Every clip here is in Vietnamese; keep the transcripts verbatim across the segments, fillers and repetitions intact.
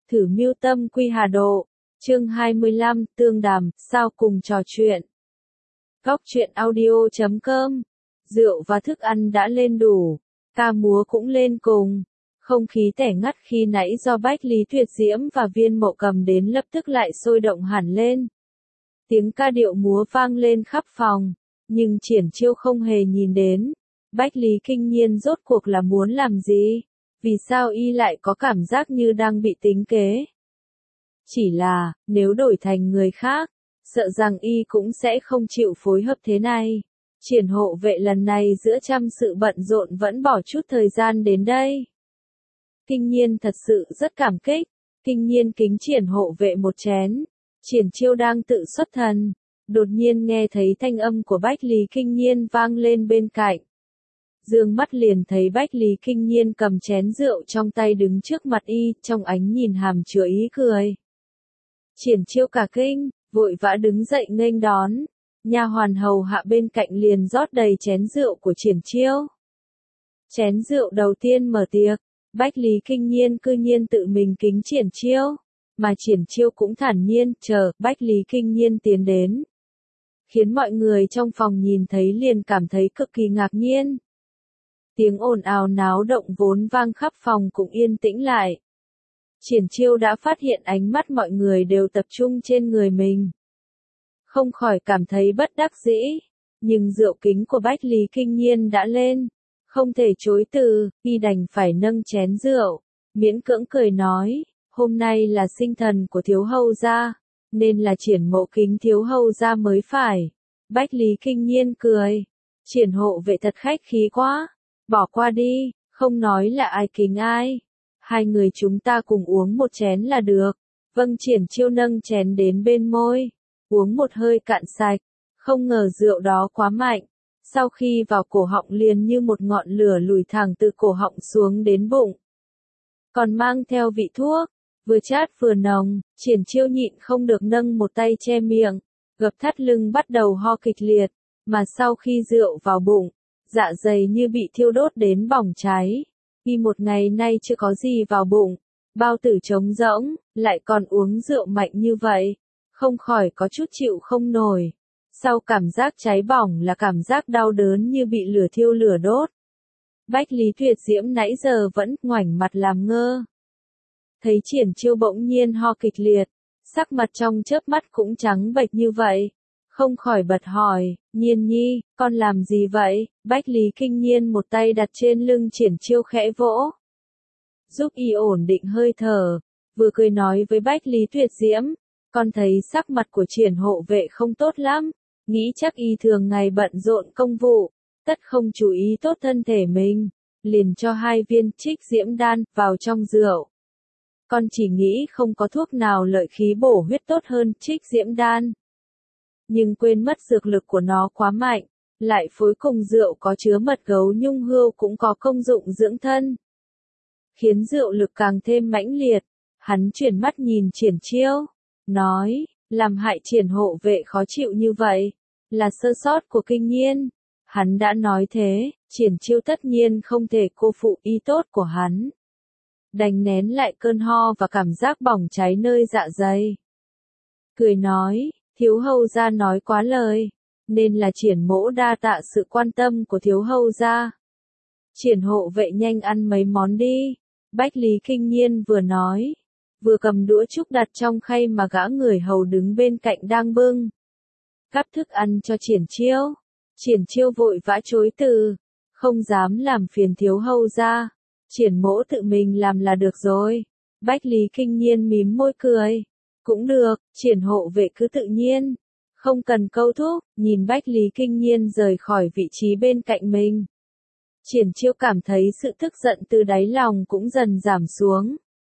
Thử mưu tâm quy hà độ. Chương hai mươi lăm, tương đàm, sao cùng trò chuyện. Góc truyện audio chấm com. Rượu và thức ăn đã lên đủ, ca múa cũng lên cùng. Không khí tẻ ngắt khi nãy do Bách Lý Tuyệt Diễm và Viên Mộ Cầm đến lập tức lại sôi động hẳn lên. Tiếng ca điệu múa vang lên khắp phòng, nhưng Triển Chiêu không hề nhìn đến. Bách Lý Kinh Nhiên rốt cuộc là muốn làm gì? Vì sao y lại có cảm giác như đang bị tính kế? Chỉ là, nếu đổi thành người khác, sợ rằng y cũng sẽ không chịu phối hợp thế này. Triển hộ vệ lần này giữa trăm sự bận rộn vẫn bỏ chút thời gian đến đây. Kinh Nhiên thật sự rất cảm kích. Kinh Nhiên kính Triển hộ vệ một chén. Triển Chiêu đang tự xuất thần, đột nhiên nghe thấy thanh âm của Bách Lý Kinh Nhiên vang lên bên cạnh. Dương mắt liền thấy Bách Lý Kinh Nhiên cầm chén rượu trong tay đứng trước mặt y, trong ánh nhìn hàm chứa ý cười. Triển Chiêu cả kinh, vội vã đứng dậy nghênh đón. Nha hoàn hầu hạ bên cạnh liền rót đầy chén rượu của Triển Chiêu. Chén rượu đầu tiên mở tiệc, Bách Lý Kinh Nhiên cư nhiên tự mình kính Triển Chiêu, mà Triển Chiêu cũng thản nhiên chờ Bách Lý Kinh Nhiên tiến đến, khiến mọi người trong phòng nhìn thấy liền cảm thấy cực kỳ ngạc nhiên. Tiếng ồn ào náo động vốn vang khắp phòng cũng yên tĩnh lại. Triển Chiêu đã phát hiện ánh mắt mọi người đều tập trung trên người mình, không khỏi cảm thấy bất đắc dĩ, nhưng rượu kính của Bách Lý Kinh Nhiên đã lên, không thể chối từ, y đành phải nâng chén rượu, miễn cưỡng cười nói, hôm nay là sinh thần của thiếu hầu gia, nên là Triển mộ kính thiếu hầu gia mới phải. Bách Lý Kinh Nhiên cười, Triển hộ vệ thật khách khí quá, bỏ qua đi, không nói là ai kính ai. Hai người chúng ta cùng uống một chén là được. Vâng. Triển Chiêu nâng chén đến bên môi, uống một hơi cạn sạch, không ngờ rượu đó quá mạnh. Sau khi vào cổ họng liền như một ngọn lửa lùi thẳng từ cổ họng xuống đến bụng. Còn mang theo vị thuốc, vừa chát vừa nồng, Triển Chiêu nhịn không được nâng một tay che miệng, gập thắt lưng bắt đầu ho kịch liệt, mà sau khi rượu vào bụng, dạ dày như bị thiêu đốt đến bỏng cháy. Y một ngày nay chưa có gì vào bụng, bao tử trống rỗng, lại còn uống rượu mạnh như vậy, không khỏi có chút chịu không nổi. Sau cảm giác cháy bỏng là cảm giác đau đớn như bị lửa thiêu lửa đốt. Bách Lý Tuyệt Diễm nãy giờ vẫn ngoảnh mặt làm ngơ. Thấy Triển Chiêu bỗng nhiên ho kịch liệt, sắc mặt trong chớp mắt cũng trắng bệch như vậy, không khỏi bật hỏi, Nhiên nhi, con làm gì vậy? Bách Lý Kinh Nhiên một tay đặt trên lưng Triển Chiêu khẽ vỗ, giúp y ổn định hơi thở, vừa cười nói với Bách Lý Tuyệt Diễm, con thấy sắc mặt của Triển hộ vệ không tốt lắm, nghĩ chắc y thường ngày bận rộn công vụ, tất không chú ý tốt thân thể mình, liền cho hai viên Trích Diễm đan vào trong rượu. Con chỉ nghĩ không có thuốc nào lợi khí bổ huyết tốt hơn Trích Diễm đan, nhưng quên mất dược lực của nó quá mạnh, lại phối cùng rượu có chứa mật gấu nhung hươu cũng có công dụng dưỡng thân, khiến rượu lực càng thêm mãnh liệt. Hắn chuyển mắt nhìn Triển Chiêu, nói, làm hại Triển hộ vệ khó chịu như vậy, là sơ sót của Kinh Nhiên. Hắn đã nói thế, Triển Chiêu tất nhiên không thể cô phụ ý tốt của hắn, đành nén lại cơn ho và cảm giác bỏng cháy nơi dạ dày. Cười nói, thiếu hầu gia nói quá lời, nên là Triển mỗ đa tạ sự quan tâm của thiếu hầu gia. Triển hộ vệ nhanh ăn mấy món đi. Bách Lý Kinh Nhiên vừa nói, vừa cầm đũa trúc đặt trong khay mà gã người hầu đứng bên cạnh đang bưng. Cắp thức ăn cho Triển Chiêu. Triển Chiêu vội vã chối từ, không dám làm phiền thiếu hầu gia, Triển mỗ tự mình làm là được rồi. Bách Lý Kinh Nhiên mím môi cười, cũng được, Triển hộ vệ cứ tự nhiên, không cần câu thúc. Nhìn Bách Lý Kinh Nhiên rời khỏi vị trí bên cạnh mình, Triển Chiêu cảm thấy sự tức giận từ đáy lòng cũng dần giảm xuống,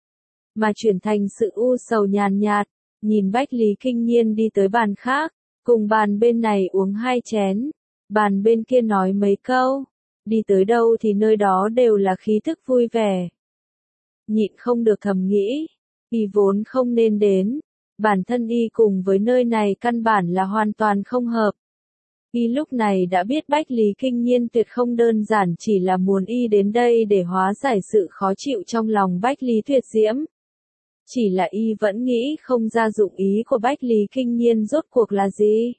mà chuyển thành sự u sầu nhàn nhạt, nhìn Bách Lý Kinh Nhiên đi tới bàn khác, cùng bàn bên này uống hai chén, bàn bên kia nói mấy câu, đi tới đâu thì nơi đó đều là khí thức vui vẻ. Nhịn không được thầm nghĩ, y vốn không nên đến, bản thân y cùng với nơi này căn bản là hoàn toàn không hợp. Y lúc này đã biết Bách Lý Kinh Nhiên tuyệt không đơn giản chỉ là muốn y đến đây để hóa giải sự khó chịu trong lòng Bách Lý Tuyệt Diễm. Chỉ là y vẫn nghĩ không ra dụng ý của Bách Lý Kinh Nhiên rốt cuộc là gì.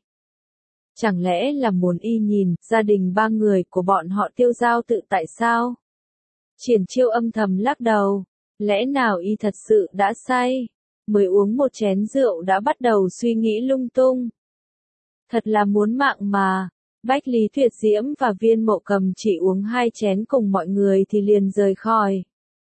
Chẳng lẽ là muốn y nhìn gia đình ba người của bọn họ tiêu dao tự tại sao? Triển Chiêu âm thầm lắc đầu, lẽ nào y thật sự đã say, mới uống một chén rượu đã bắt đầu suy nghĩ lung tung. Thật là muốn mạng mà. Bách Lý Tuyệt Diễm và Viên Mộ Cầm chỉ uống hai chén cùng mọi người thì liền rời khỏi.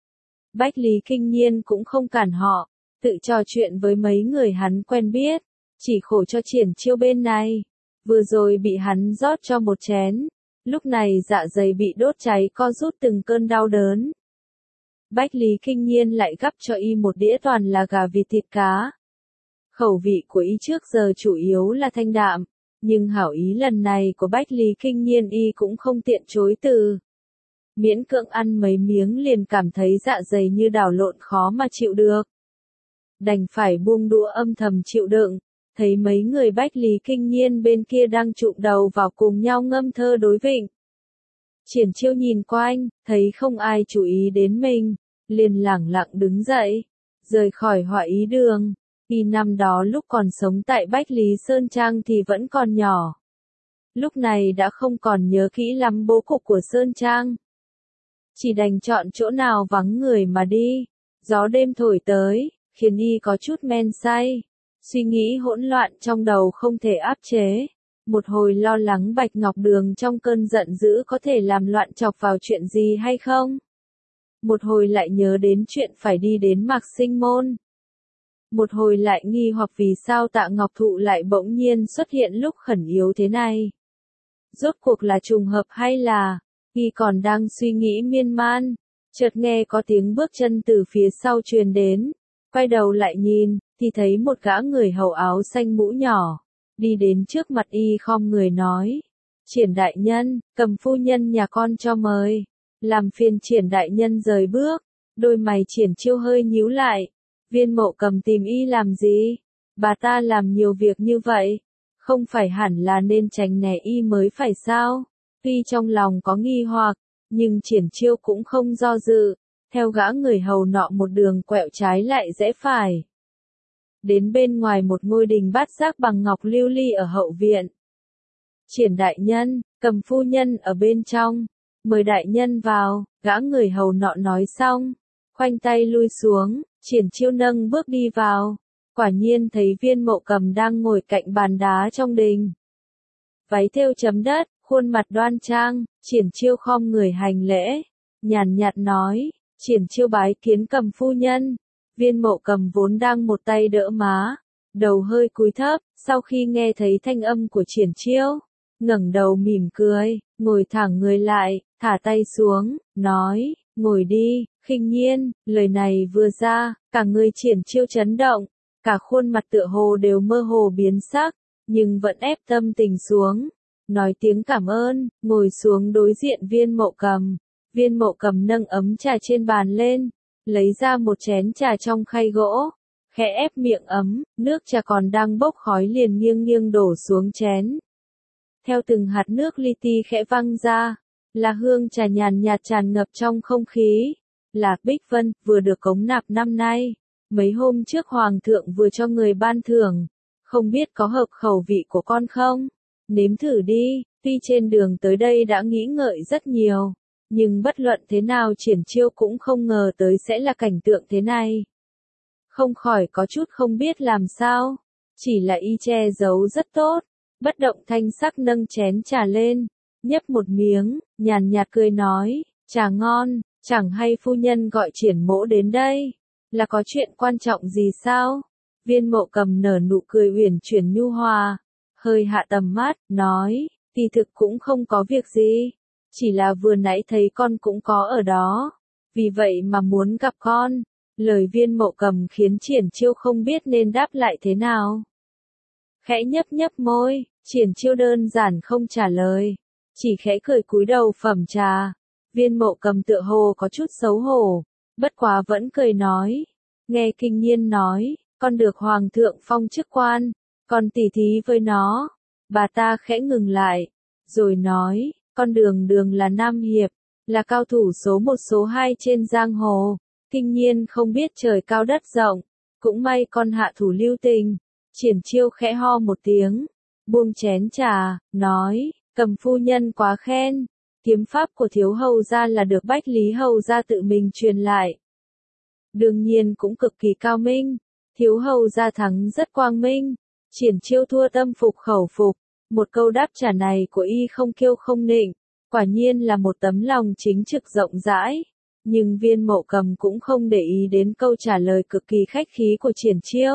Bách Lý Kinh Nhiên cũng không cản họ, tự trò chuyện với mấy người hắn quen biết, chỉ khổ cho Triển Chiêu bên này. Vừa rồi bị hắn rót cho một chén, lúc này dạ dày bị đốt cháy co rút từng cơn đau đớn. Bách Lý Kinh Nhiên lại gắp cho y một đĩa toàn là gà vịt thịt cá. Khẩu vị của y trước giờ chủ yếu là thanh đạm, nhưng hảo ý lần này của Bách Lý Kinh Nhiên y cũng không tiện chối từ. Miễn cưỡng ăn mấy miếng liền cảm thấy dạ dày như đảo lộn khó mà chịu được. Đành phải buông đũa âm thầm chịu đựng, thấy mấy người Bách Lý Kinh Nhiên bên kia đang chụm đầu vào cùng nhau ngâm thơ đối vịnh. Triển Chiêu nhìn quanh, thấy không ai chú ý đến mình, liền lẳng lặng đứng dậy, rời khỏi Họa Ý Đường. Y năm đó lúc còn sống tại Bách Lý Sơn Trang thì vẫn còn nhỏ. Lúc này đã không còn nhớ kỹ lắm bố cục của Sơn Trang. Chỉ đành chọn chỗ nào vắng người mà đi. Gió đêm thổi tới, khiến y có chút men say. Suy nghĩ hỗn loạn trong đầu không thể áp chế. Một hồi lo lắng Bạch Ngọc Đường trong cơn giận dữ có thể làm loạn chọc vào chuyện gì hay không. Một hồi lại nhớ đến chuyện phải đi đến Mạc Sinh Môn. Một hồi lại nghi hoặc vì sao Tạ Ngọc Thụ lại bỗng nhiên xuất hiện lúc khẩn yếu thế này. Rốt cuộc là trùng hợp hay là, y còn đang suy nghĩ miên man, chợt nghe có tiếng bước chân từ phía sau truyền đến, quay đầu lại nhìn, thì thấy một gã người hầu áo xanh mũ nhỏ, đi đến trước mặt y khom người nói, Triển đại nhân, Cầm phu nhân nhà con cho mời, làm phiền Triển đại nhân rời bước, đôi mày Triển Chiêu hơi nhíu lại. Viên Mộ Cầm tìm y làm gì? Bà ta làm nhiều việc như vậy, không phải hẳn là nên tránh né y mới phải sao? Tuy trong lòng có nghi hoặc, nhưng Triển Chiêu cũng không do dự, theo gã người hầu nọ một đường quẹo trái lại rẽ phải. Đến bên ngoài một ngôi đình bát giác bằng ngọc lưu ly ở hậu viện. Triển đại nhân, Cầm phu nhân ở bên trong, mời đại nhân vào, gã người hầu nọ nói xong, khoanh tay lui xuống. Triển Chiêu nâng bước đi vào, quả nhiên thấy Viên Mộ Cầm đang ngồi cạnh bàn đá trong đình. Váy thêu chấm đất, khuôn mặt đoan trang, Triển Chiêu khom người hành lễ, nhàn nhạt nói, Triển Chiêu bái kiến Cầm phu nhân. Viên Mộ Cầm vốn đang một tay đỡ má, đầu hơi cúi thấp, sau khi nghe thấy thanh âm của Triển Chiêu, ngẩng đầu mỉm cười, ngồi thẳng người lại, thả tay xuống, nói, ngồi đi. Khinh Nhiên, lời này vừa ra, cả người Triển Chiêu chấn động, cả khuôn mặt tựa hồ đều mơ hồ biến sắc, nhưng vẫn ép tâm tình xuống, nói tiếng cảm ơn, ngồi xuống đối diện Viên Mộ Cầm. Viên Mộ Cầm nâng ấm trà trên bàn lên, lấy ra một chén trà trong khay gỗ, khẽ ép miệng ấm, nước trà còn đang bốc khói liền nghiêng nghiêng đổ xuống chén. Theo từng hạt nước li ti khẽ văng ra, là hương trà nhàn nhạt tràn ngập trong không khí. Lạc Bích Vân, vừa được cống nạp năm nay, mấy hôm trước Hoàng thượng vừa cho người ban thưởng, không biết có hợp khẩu vị của con không? Nếm thử đi, tuy trên đường tới đây đã nghĩ ngợi rất nhiều, nhưng bất luận thế nào Triển Chiêu cũng không ngờ tới sẽ là cảnh tượng thế này. Không khỏi có chút không biết làm sao, chỉ là y che giấu rất tốt, bất động thanh sắc nâng chén trà lên, nhấp một miếng, nhàn nhạt cười nói, trà ngon. Chẳng hay phu nhân gọi Triển mỗ đến đây, là có chuyện quan trọng gì sao? Viên Mộ Cầm nở nụ cười uyển chuyển nhu hòa, hơi hạ tầm mắt, nói, kỳ thực cũng không có việc gì, chỉ là vừa nãy thấy con cũng có ở đó, vì vậy mà muốn gặp con. Lời Viên Mộ Cầm khiến Triển Chiêu không biết nên đáp lại thế nào. Khẽ nhấp nhấp môi, Triển Chiêu đơn giản không trả lời, chỉ khẽ cười cúi đầu phẩm trà. Viên Mộ Cầm tựa hồ có chút xấu hổ, bất quá vẫn cười nói, nghe Kinh Nhiên nói, con được Hoàng thượng phong chức quan, con tỉ thí với nó. Bà ta khẽ ngừng lại, rồi nói, con Đường Đường là Nam Hiệp, là cao thủ số một số hai trên giang hồ, Kinh Nhiên không biết trời cao đất rộng, cũng may con hạ thủ lưu tình. Triển Chiêu khẽ ho một tiếng, buông chén trà, nói, Cầm phu nhân quá khen, kiếm pháp của thiếu hầu gia là được Bách Lý hầu gia tự mình truyền lại. Đương nhiên cũng cực kỳ cao minh, thiếu hầu gia thắng rất quang minh. Triển Chiêu thua tâm phục khẩu phục, một câu đáp trả này của y không kiêu không nịnh, quả nhiên là một tấm lòng chính trực rộng rãi. Nhưng Viên Mộ Cầm cũng không để ý đến câu trả lời cực kỳ khách khí của Triển Chiêu.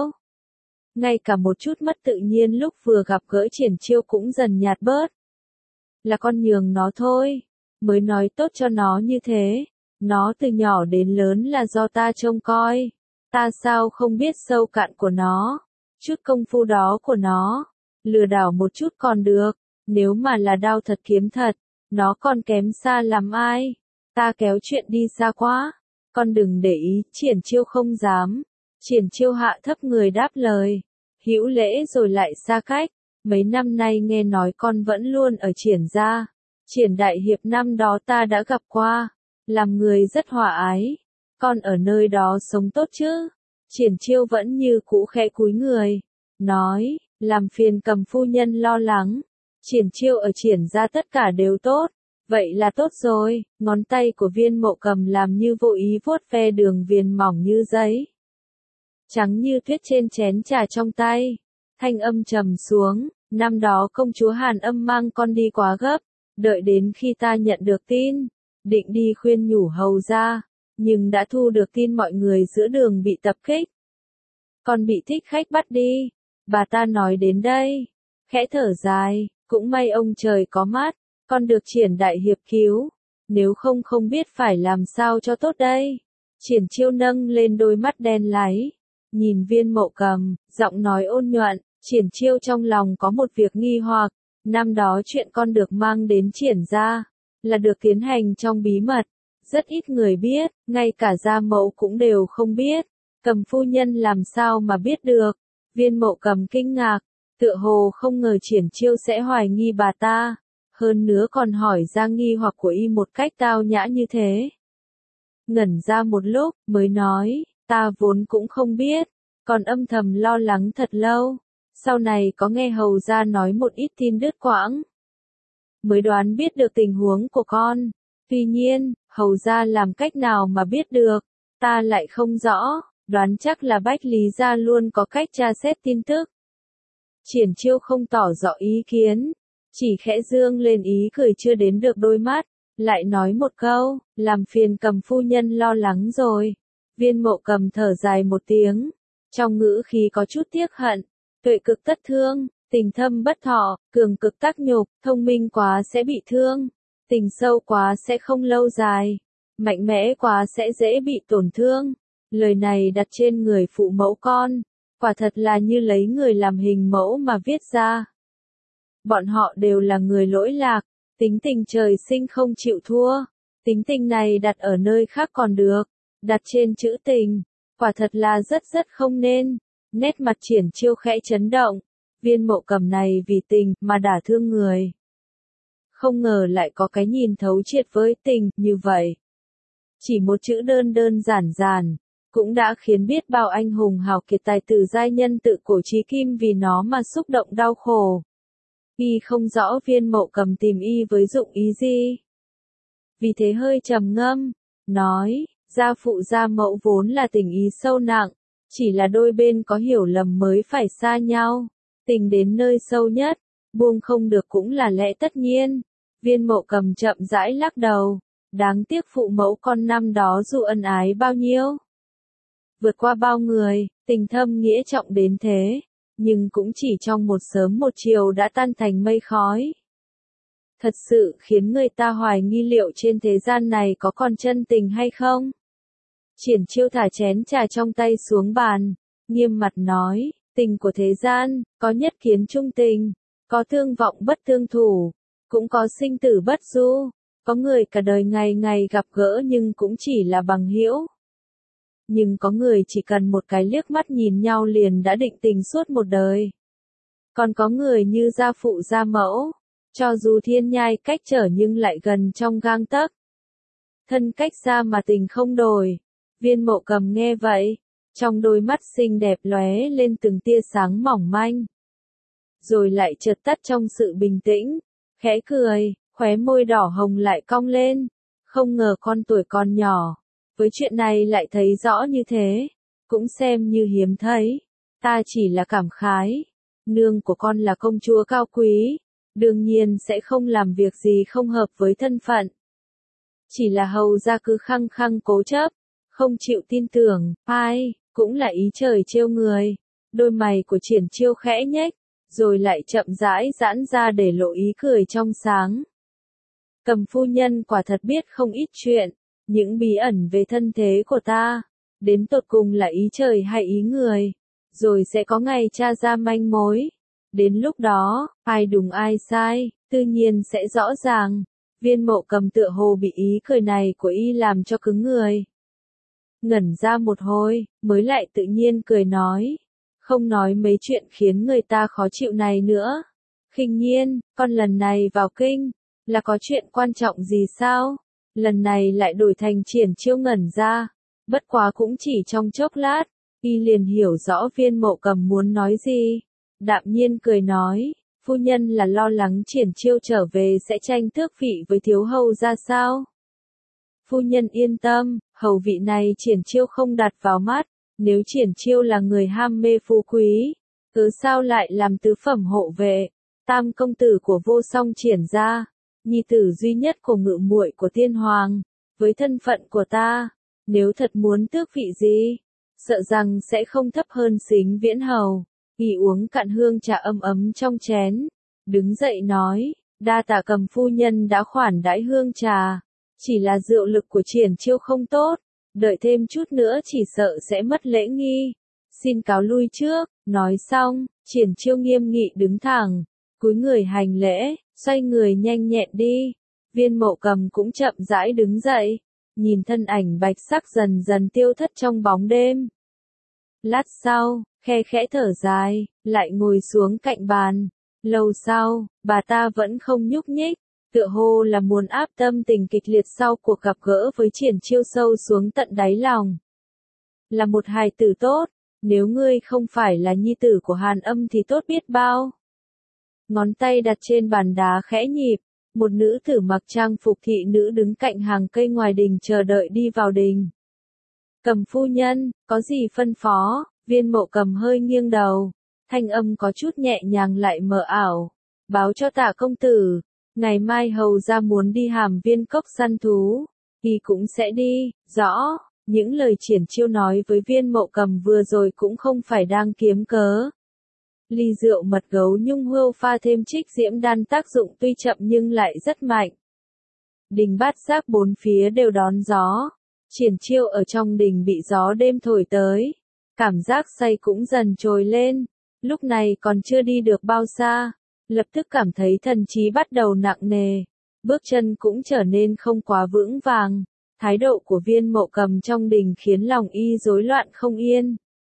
Ngay cả một chút mất tự nhiên lúc vừa gặp gỡ Triển Chiêu cũng dần nhạt bớt. Là con nhường nó thôi, mới nói tốt cho nó như thế. Nó từ nhỏ đến lớn là do ta trông coi. Ta sao không biết sâu cạn của nó, chút công phu đó của nó. Lừa đảo một chút còn được, nếu mà là đao thật kiếm thật, nó còn kém xa lắm ai. Ta kéo chuyện đi xa quá, con đừng để ý. Triển Chiêu không dám. Triển Chiêu hạ thấp người đáp lời, hữu lễ rồi lại xa cách. Mấy năm nay nghe nói con vẫn luôn ở Triển gia. Triển đại hiệp năm đó ta đã gặp qua, làm người rất hòa ái. Con ở nơi đó sống tốt chứ? Triển Chiêu vẫn như cũ khẽ cúi người, nói, làm phiền Cầm phu nhân lo lắng. Triển Chiêu ở Triển gia tất cả đều tốt. Vậy là tốt rồi. Ngón tay của Viên Mộ Cầm làm như vô ý vuốt ve đường viền mỏng như giấy, trắng như tuyết trên chén trà trong tay. Thanh âm trầm xuống, năm đó công chúa Hàn Âm mang con đi quá gấp, đợi đến khi ta nhận được tin, định đi khuyên nhủ hầu gia, nhưng đã thu được tin mọi người giữa đường bị tập kích. Con bị thích khách bắt đi. Bà ta nói đến đây, khẽ thở dài, cũng may ông trời có mắt, con được Triển đại hiệp cứu, nếu không không biết phải làm sao cho tốt đây. Triển Chiêu nâng lên đôi mắt đen láy, nhìn Viên Mộ Cầm, giọng nói ôn nhuận. Triển Chiêu trong lòng có một việc nghi hoặc, năm đó chuyện con được mang đến Triển gia, là được tiến hành trong bí mật, rất ít người biết, ngay cả gia mẫu cũng đều không biết. Cầm phu nhân làm sao mà biết được? Viên Mộ Cầm kinh ngạc, tựa hồ không ngờ Triển Chiêu sẽ hoài nghi bà ta, hơn nữa còn hỏi ra nghi hoặc của y một cách tao nhã như thế. Ngẩn ra một lúc, mới nói, ta vốn cũng không biết, còn âm thầm lo lắng thật lâu. Sau này có nghe hầu gia nói một ít tin đứt quãng, mới đoán biết được tình huống của con. Tuy nhiên, hầu gia làm cách nào mà biết được, ta lại không rõ, đoán chắc là Bách Lý gia luôn có cách tra xét tin tức. Triển Chiêu không tỏ rõ ý kiến, chỉ khẽ dương lên ý cười chưa đến được đôi mắt, lại nói một câu, làm phiền Cầm phu nhân lo lắng rồi. Viên Mộ Cầm thở dài một tiếng, trong ngữ khí có chút tiếc hận. Tuệ cực tất thương, tình thâm bất thọ, cường cực tác nhục, thông minh quá sẽ bị thương, tình sâu quá sẽ không lâu dài, mạnh mẽ quá sẽ dễ bị tổn thương. Lời này đặt trên người phụ mẫu con, quả thật là như lấy người làm hình mẫu mà viết ra. Bọn họ đều là người lỗi lạc, tính tình trời sinh không chịu thua. Tính tình này đặt ở nơi khác còn được, đặt trên chữ tình, quả thật là rất rất không nên. Nét mặt Triển Chiêu khẽ chấn động, Viên Mộ Cầm này vì tình mà đả thương người. Không ngờ lại có cái nhìn thấu triệt với tình như vậy. Chỉ một chữ đơn đơn giản giản, cũng đã khiến biết bao anh hùng hào kiệt tài tử giai nhân tự cổ chí kim vì nó mà xúc động đau khổ. Y không rõ Viên Mộ Cầm tìm y với dụng ý gì. Vì thế hơi trầm ngâm, nói, gia phụ gia mẫu vốn là tình ý sâu nặng. Chỉ là đôi bên có hiểu lầm mới phải xa nhau, tình đến nơi sâu nhất, buông không được cũng là lẽ tất nhiên. Viên Mộ Cầm chậm rãi lắc đầu, đáng tiếc phụ mẫu con năm đó dù ân ái bao nhiêu, vượt qua bao người, tình thâm nghĩa trọng đến thế, nhưng cũng chỉ trong một sớm một chiều đã tan thành mây khói. Thật sự khiến người ta hoài nghi liệu trên thế gian này có còn chân tình hay không. Triển Chiêu thả chén trà trong tay xuống bàn, nghiêm mặt nói, tình của thế gian, có nhất kiến trung tình, có thương vọng bất thương thủ, cũng có sinh tử bất du, có người cả đời ngày ngày gặp gỡ nhưng cũng chỉ là bằng hữu. Nhưng có người chỉ cần một cái liếc mắt nhìn nhau liền đã định tình suốt một đời. Còn có người như gia phụ gia mẫu, cho dù thiên nhai cách trở nhưng lại gần trong gang tấc. Thân cách xa mà tình không đổi. Viên Mộ Cầm nghe vậy, Trong đôi mắt xinh đẹp lóe lên từng tia sáng mỏng manh. Rồi lại chợt tắt trong sự bình tĩnh, khẽ cười, khóe môi đỏ hồng lại cong lên. Không ngờ con tuổi còn nhỏ, với chuyện này lại thấy rõ như thế, cũng xem như hiếm thấy. Ta chỉ là cảm khái, nương của con là công chúa cao quý, đương nhiên sẽ không làm việc gì không hợp với thân phận. Chỉ là hầu gia cứ khăng khăng cố chấp, không chịu tin tưởng, ai, cũng là ý trời trêu người. Đôi mày của Triển Chiêu khẽ nhếch, rồi lại chậm rãi giãn ra để lộ ý cười trong sáng. Cầm phu nhân quả thật biết không ít chuyện, những bí ẩn về thân thế của ta, đến tột cùng là ý trời hay ý người, rồi sẽ có ngày tra ra manh mối. Đến lúc đó, ai đúng ai sai, tự nhiên sẽ rõ ràng. Viên Mộ Cầm tựa hồ bị ý cười này của y làm cho cứng người. Ngẩn ra một hồi, mới lại tự nhiên cười nói. Không nói mấy chuyện khiến người ta khó chịu này nữa. Khinh Nhiên, con lần này vào kinh, là có chuyện quan trọng gì sao? Lần này lại đổi thành Triển Chiêu ngẩn ra. Bất quá cũng chỉ trong chốc lát, y liền hiểu rõ Viên Mộ Cầm muốn nói gì. Đạm nhiên cười nói, phu nhân là lo lắng Triển Chiêu trở về sẽ tranh tước vị với thiếu hầu ra sao? Phu nhân yên tâm, hầu vị này Triển Chiêu không đặt vào mắt, nếu Triển Chiêu là người ham mê phú quý, cứ sao lại làm tứ phẩm hộ vệ, tam công tử của vô song Triển gia, nhi tử duy nhất của ngự muội của tiên hoàng, với thân phận của ta, nếu thật muốn tước vị gì, sợ rằng sẽ không thấp hơn Sính Viễn hầu. Y uống cạn hương trà ấm ấm trong chén, đứng dậy nói, đa tạ Cầm phu nhân đã khoản đãi hương trà, chỉ là rượu lực của Triển Chiêu không tốt, đợi thêm chút nữa chỉ sợ sẽ mất lễ nghi, xin cáo lui trước. Nói xong, Triển Chiêu nghiêm nghị đứng thẳng, cúi người hành lễ, xoay người nhanh nhẹn đi. Viên Mộ Cầm cũng chậm rãi đứng dậy, nhìn thân ảnh bạch sắc dần dần tiêu thất trong bóng đêm. Lát sau, khe khẽ thở dài, lại ngồi xuống cạnh bàn. Lâu sau, bà ta vẫn không nhúc nhích, tựa hồ là muốn áp tâm tình kịch liệt sau cuộc gặp gỡ với Triển Chiêu sâu xuống tận đáy lòng. Là một hài tử tốt, nếu ngươi không phải là nhi tử của Hàn Âm thì tốt biết bao. Ngón tay đặt trên bàn đá khẽ nhịp, một nữ tử mặc trang phục thị nữ đứng cạnh hàng cây ngoài đình chờ đợi đi vào đình. Cầm phu nhân, có gì phân phó? Viên Mộ Cầm hơi nghiêng đầu, thanh âm có chút nhẹ nhàng lại mờ ảo. Báo cho Tạ công tử, ngày mai hầu ra muốn đi Hàm Viên cốc săn thú, y cũng sẽ đi. Rõ, những lời Triển Chiêu nói với Viên Mộ Cầm vừa rồi cũng không phải đang kiếm cớ. Ly rượu mật gấu nhung hươu pha thêm trích diễm đan tác dụng tuy chậm nhưng lại rất mạnh. Đình bát giác bốn phía đều đón gió. Triển Chiêu ở trong đình bị gió đêm thổi tới, cảm giác say cũng dần trồi lên. Lúc này còn chưa đi được bao xa, lập tức cảm thấy thần trí bắt đầu nặng nề, bước chân cũng trở nên không quá vững vàng. Thái độ của Viên Mộ Cầm trong đình khiến lòng y rối loạn không yên.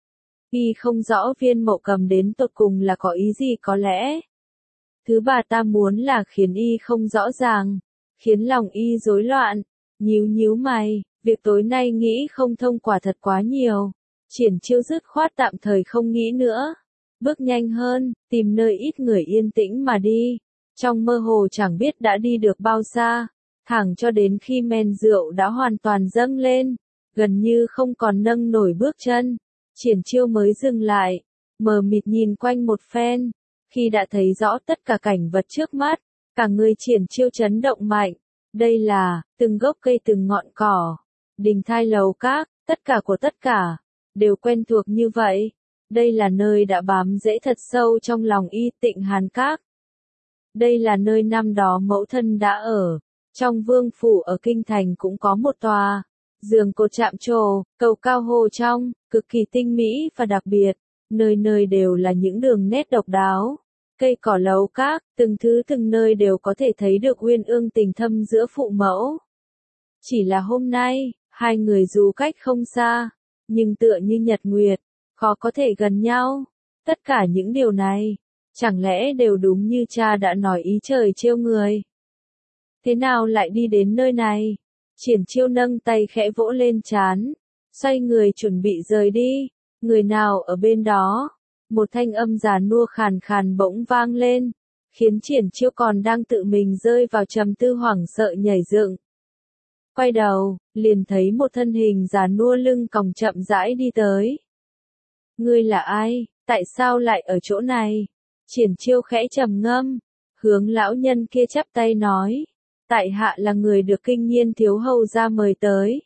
Y không rõ Viên Mộ Cầm đến tột cùng là có ý gì, có lẽ thứ bà ta muốn là khiến y không rõ ràng, khiến lòng y rối loạn. Nhíu nhíu mày, việc tối nay nghĩ không thông quả thật quá nhiều. Triển Chiêu dứt khoát tạm thời không nghĩ nữa, bước nhanh hơn, tìm nơi ít người yên tĩnh mà đi. Trong mơ hồ chẳng biết đã đi được bao xa, thẳng cho đến khi men rượu đã hoàn toàn dâng lên, gần như không còn nâng nổi bước chân, Triển Chiêu mới dừng lại, mờ mịt nhìn quanh một phen. Khi đã thấy rõ tất cả cảnh vật trước mắt, cả người Triển Chiêu chấn động mạnh. Đây là từng gốc cây, từng ngọn cỏ, đình thai lầu các, tất cả của tất cả đều quen thuộc như vậy. Đây là nơi đã bám rễ thật sâu trong lòng y, Tịnh Hàn Các. Đây là nơi năm đó mẫu thân đã ở. Trong vương phủ ở kinh thành cũng có một tòa giường cột chạm trổ, cầu cao hồ trong, cực kỳ tinh mỹ và đặc biệt. Nơi nơi đều là những đường nét độc đáo, cây cỏ lầu các, từng thứ từng nơi đều có thể thấy được uyên ương tình thâm giữa phụ mẫu. Chỉ là hôm nay, hai người dù cách không xa, nhưng tựa như nhật nguyệt, khó có thể gần nhau. Tất cả những điều này, chẳng lẽ đều đúng như cha đã nói ý trời trêu người? Thế nào lại đi đến nơi này? Triển Chiêu nâng tay khẽ vỗ lên trán, xoay người chuẩn bị rời đi. Người nào ở bên đó? Một thanh âm già nua khàn khàn bỗng vang lên, khiến Triển Chiêu còn đang tự mình rơi vào trầm tư hoảng sợ nhảy dựng. Quay đầu, liền thấy một thân hình già nua lưng còng chậm rãi đi tới. Ngươi là ai? Tại sao lại ở chỗ này? Triển Chiêu khẽ trầm ngâm, hướng lão nhân kia chắp tay nói, tại hạ là người được Kinh Nhiên thiếu hầu ra mời tới.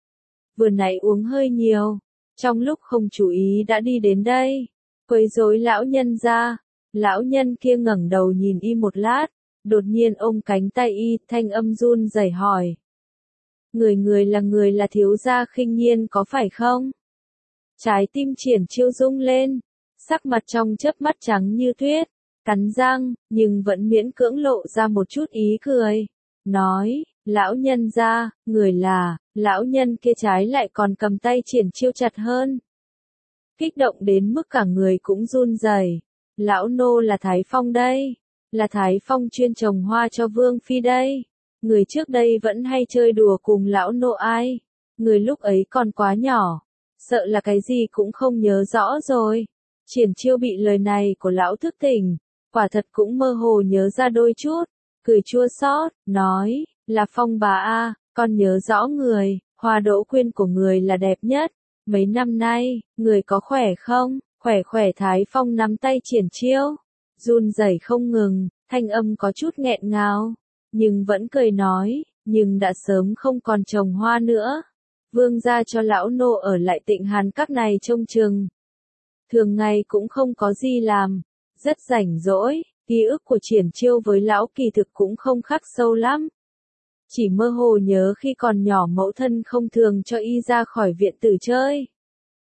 Vừa nãy uống hơi nhiều, trong lúc không chú ý đã đi đến đây, quấy rối lão nhân ra. Lão nhân kia ngẩng đầu nhìn y một lát, đột nhiên ôm cánh tay y, thanh âm run rẩy hỏi. Người người là người là thiếu gia Khinh Nhiên có phải không? Trái tim Triển Chiêu rung lên, sắc mặt trong chớp mắt trắng như tuyết, cắn răng, nhưng vẫn miễn cưỡng lộ ra một chút ý cười. Nói, lão nhân ra, người là, lão nhân kia trái lại còn cầm tay Triển Chiêu chặt hơn. Kích động đến mức cả người cũng run rẩy. Lão nô là Thái Phong đây, là Thái Phong chuyên trồng hoa cho Vương Phi đây. Người trước đây vẫn hay chơi đùa cùng lão nô ai. Người lúc ấy còn quá nhỏ, sợ là cái gì cũng không nhớ rõ rồi. Triển Chiêu bị lời này của lão thức tỉnh, quả thật cũng mơ hồ nhớ ra đôi chút, cười chua xót, nói, là Phong bà a, con nhớ rõ người, hoa đỗ quyên của người là đẹp nhất. Mấy năm nay, người có khỏe không? Khỏe khỏe. Thái Phong nắm tay Triển Chiêu, run rẩy không ngừng, thanh âm có chút nghẹn ngào, nhưng vẫn cười nói, nhưng đã sớm không còn trồng hoa nữa. Vương gia cho lão nô ở lại Tịnh Hàn các này trông chừng. Thường ngày cũng không có gì làm, rất rảnh rỗi, ký ức của Triển Chiêu với lão kỳ thực cũng không khắc sâu lắm. Chỉ mơ hồ nhớ khi còn nhỏ mẫu thân không thường cho y ra khỏi viện tử chơi.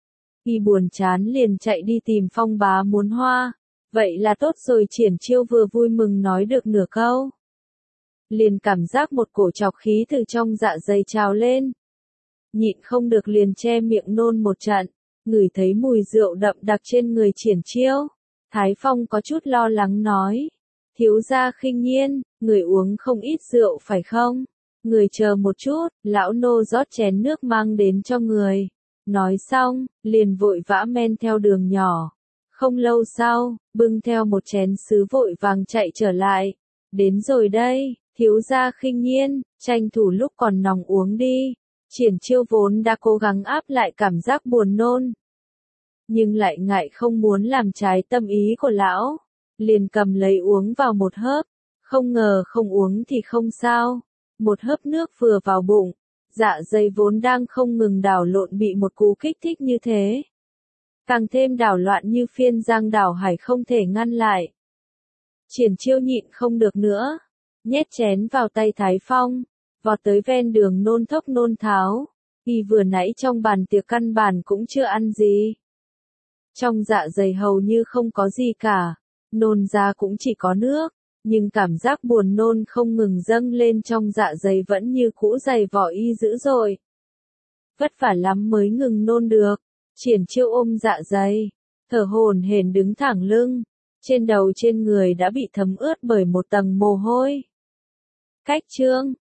Y buồn chán liền chạy đi tìm Phong bá muốn hoa. Vậy là tốt rồi. Triển Chiêu vừa vui mừng nói được nửa câu, liền cảm giác một cổ trọc khí từ trong dạ dày trào lên. Nhịn không được liền che miệng nôn một trận, ngửi thấy mùi rượu đậm đặc trên người Triển Chiêu. Thái Phong có chút lo lắng nói, thiếu gia Khinh Nhiên, người uống không ít rượu phải không? Người chờ một chút, lão nô rót chén nước mang đến cho người. Nói xong, liền vội vã men theo đường nhỏ. Không lâu sau, bưng theo một chén sứ vội vàng chạy trở lại. Đến rồi đây, thiếu gia Khinh Nhiên, tranh thủ lúc còn nóng uống đi. Triển Chiêu vốn đã cố gắng áp lại cảm giác buồn nôn, nhưng lại ngại không muốn làm trái tâm ý của lão, liền cầm lấy uống vào một hớp. Không ngờ không uống thì không sao, một hớp nước vừa vào bụng, dạ dày vốn đang không ngừng đảo lộn bị một cú kích thích như thế, càng thêm đảo loạn như phiên giang đảo hải không thể ngăn lại. Triển Chiêu nhịn không được nữa, nhét chén vào tay Thái Phong, vọt tới ven đường nôn thốc nôn tháo. Y vừa nãy trong bàn tiệc căn bản cũng chưa ăn gì, trong dạ dày hầu như không có gì cả, nôn ra cũng chỉ có nước, nhưng cảm giác buồn nôn không ngừng dâng lên trong dạ dày vẫn như cũ dày vò y dữ dội. Vất vả lắm mới ngừng nôn được. Triển Chiêu ôm dạ dày, thở hổn hển đứng thẳng lưng, trên đầu trên người đã bị thấm ướt bởi một tầng mồ hôi. Cách chương